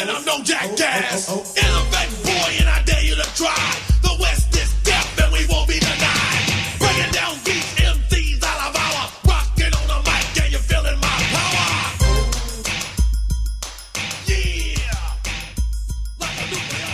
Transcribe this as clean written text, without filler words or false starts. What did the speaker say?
And I'm no jackass. Innovate, boy, and I dare you to try. The West is deaf and we won't be denied. Bringing down these MCs out of our. Rocking on the mic and you're feeling my power. Yeah. Like a nuclear